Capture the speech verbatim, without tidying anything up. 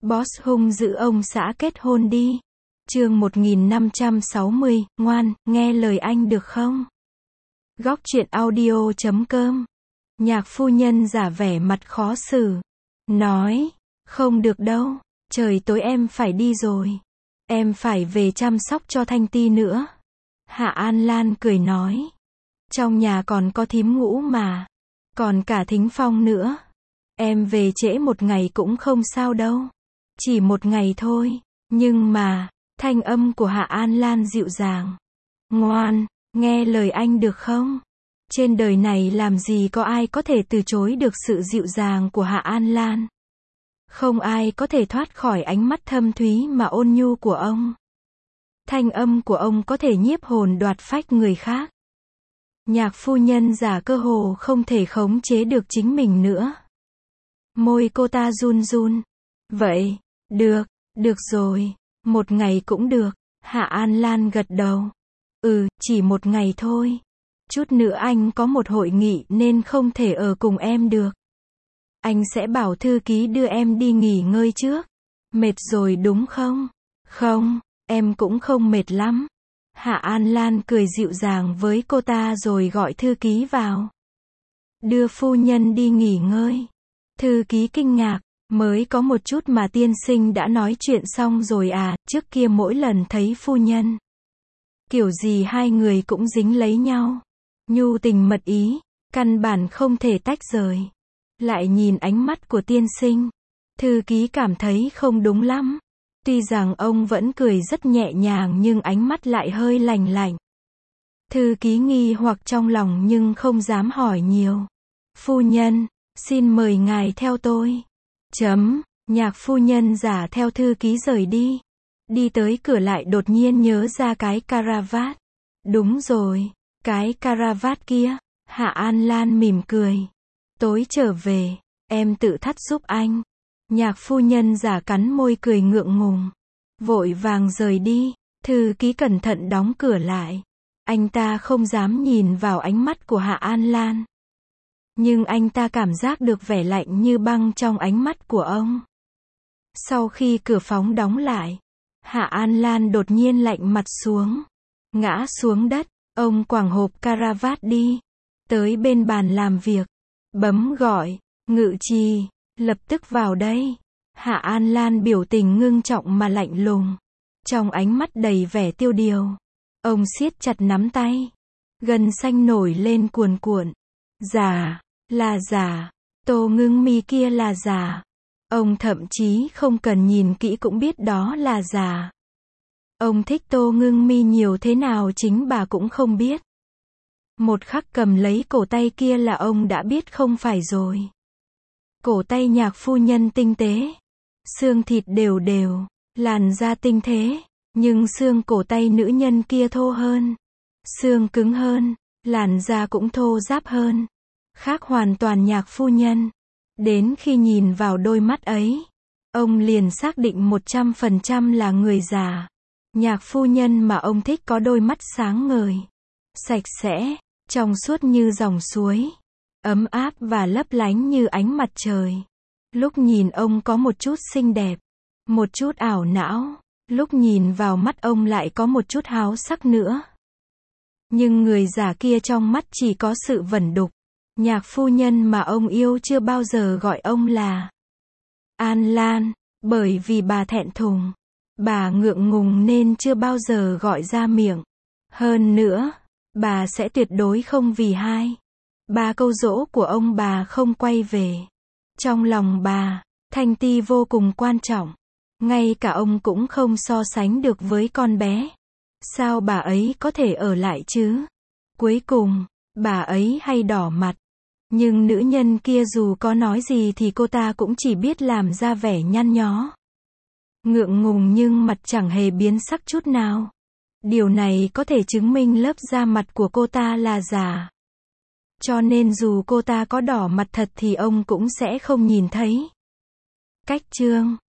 Boss hung dữ ông xã kết hôn đi. Chương một nghìn năm trăm sáu mươi, ngoan, nghe lời anh được không? Góc truyện audio chấm com. Nhạc phu nhân giả vẻ mặt khó xử. Nói, không được đâu, trời tối em phải đi rồi. Em phải về chăm sóc cho Thanh Ti nữa. Hạ An Lan cười nói. Trong nhà còn có thím Ngũ mà. Còn cả Thính Phong nữa. Em về trễ một ngày cũng không sao đâu. Chỉ một ngày thôi. Nhưng mà, thanh âm của Hạ An Lan dịu dàng. Ngoan, nghe lời anh được không? Trên đời này làm gì có ai có thể từ chối được sự dịu dàng của Hạ An Lan. Không ai có thể thoát khỏi ánh mắt thâm thúy mà ôn nhu của ông. Thanh âm của ông có thể nhiếp hồn đoạt phách người khác. Nhạc phu nhân giả cơ hồ không thể khống chế được chính mình nữa. Môi cô ta run run. Vậy, được, được rồi, một ngày cũng được. Hạ An Lan gật đầu. Ừ, chỉ một ngày thôi. Chút nữa anh có một hội nghị nên không thể ở cùng em được. Anh sẽ bảo thư ký đưa em đi nghỉ ngơi trước. Mệt rồi đúng không? Không, em cũng không mệt lắm. Hạ An Lan cười dịu dàng với cô ta rồi gọi thư ký vào. Đưa phu nhân đi nghỉ ngơi. Thư ký kinh ngạc, mới có một chút mà tiên sinh đã nói chuyện xong rồi à, trước kia mỗi lần thấy phu nhân. Kiểu gì hai người cũng dính lấy nhau. Nhu tình mật ý, căn bản không thể tách rời. Lại nhìn ánh mắt của tiên sinh. Thư ký cảm thấy không đúng lắm. Tuy rằng ông vẫn cười rất nhẹ nhàng nhưng ánh mắt lại hơi lạnh lạnh. Thư ký nghi hoặc trong lòng nhưng không dám hỏi nhiều. Phu nhân, xin mời ngài theo tôi. Chấm, nhạc phu nhân giả theo thư ký rời đi. Đi tới cửa lại đột nhiên nhớ ra cái caravat. Đúng rồi, cái caravat kia. Hạ An Lan mỉm cười. Tối trở về, em tự thắt giúp anh. Nhạc phu nhân giả cắn môi cười ngượng ngùng. Vội vàng rời đi, thư ký cẩn thận đóng cửa lại. Anh ta không dám nhìn vào ánh mắt của Hạ An Lan. Nhưng anh ta cảm giác được vẻ lạnh như băng trong ánh mắt của ông. Sau khi cửa phòng đóng lại, Hạ An Lan đột nhiên lạnh mặt xuống. Ngã xuống đất, ông quàng hộp caravat đi. Tới bên bàn làm việc. Bấm gọi, Ngự Trì, lập tức vào đây. Hạ An Lan biểu tình ngưng trọng mà lạnh lùng. Trong ánh mắt đầy vẻ tiêu điều. Ông siết chặt nắm tay. Gân xanh nổi lên cuồn cuộn. Giả, là giả. Tô Ngưng Mi kia là giả. Ông thậm chí không cần nhìn kỹ cũng biết đó là giả. Ông thích Tô Ngưng Mi nhiều thế nào chính bà cũng không biết. Một khắc cầm lấy cổ tay kia là ông đã biết không phải rồi. Cổ tay nhạc phu nhân tinh tế. Xương thịt đều đều. Làn da tinh thế. Nhưng xương cổ tay nữ nhân kia thô hơn. Xương cứng hơn. Làn da cũng thô ráp hơn. Khác hoàn toàn nhạc phu nhân. Đến khi nhìn vào đôi mắt ấy, ông liền xác định một trăm phần trăm là người già. Nhạc phu nhân mà ông thích có đôi mắt sáng ngời. Sạch sẽ. Trong suốt như dòng suối. Ấm áp và lấp lánh như ánh mặt trời. Lúc nhìn ông có một chút xinh đẹp. Một chút ảo não. Lúc nhìn vào mắt ông lại có một chút háo sắc nữa. Nhưng người già kia trong mắt chỉ có sự vẩn đục. Nhạc phu nhân mà ông yêu chưa bao giờ gọi ông là An Lan. Bởi vì bà thẹn thùng. Bà ngượng ngùng nên chưa bao giờ gọi ra miệng. Hơn nữa, bà sẽ tuyệt đối không vì hai, ba câu dỗ của ông bà không quay về. Trong lòng bà, Thanh Ti vô cùng quan trọng. Ngay cả ông cũng không so sánh được với con bé. Sao bà ấy có thể ở lại chứ? Cuối cùng, bà ấy hay đỏ mặt. Nhưng nữ nhân kia dù có nói gì thì cô ta cũng chỉ biết làm ra vẻ nhăn nhó. Ngượng ngùng nhưng mặt chẳng hề biến sắc chút nào. Điều này có thể chứng minh lớp da mặt của cô ta là giả. Cho nên dù cô ta có đỏ mặt thật thì ông cũng sẽ không nhìn thấy. Cách chương